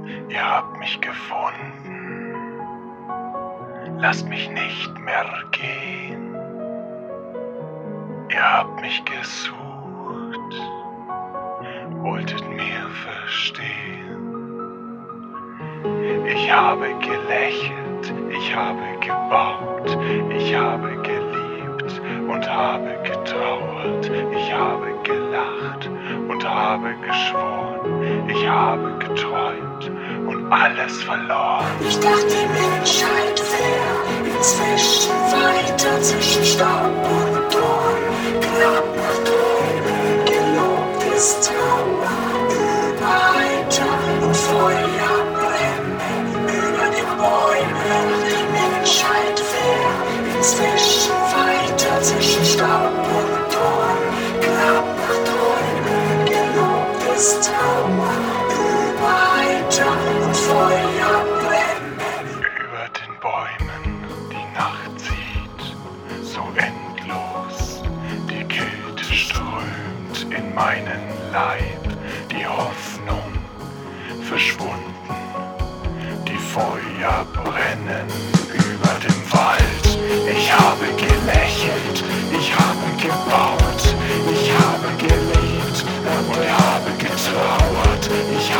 Ihr habt mich gefunden. Lasst mich nicht mehr gehen. Ihr habt mich gesucht. Wolltet mir verstehen. Ich habe gelächelt, ich habe gebaut, ich habe geliebt und habe getrauert. Ich habe gelacht und habe geschworen. Ich habe geträumt und alles verloren. Ich dachte, Menschheit wäre inzwischen weiter zwischen Staub und Dorn. Knapp nach Träumen, gelobt ist Trauer. Weiter und Feuer brennen über den Bäumen. Die Menschheit wäre inzwischen weiter zwischen Staub und Dorn. Knapp nach Träumen, gelobt ist Trauer. Weiter und Feuer brennen. Über den Bäumen die Nacht zieht so endlos. Die Kälte strömt in meinen Leib. Die Hoffnung verschwunden. Die Feuer brennen über dem Wald. Ich habe gelächelt, ich habe gebaut, ich habe geliebt und habe getrauert. Ich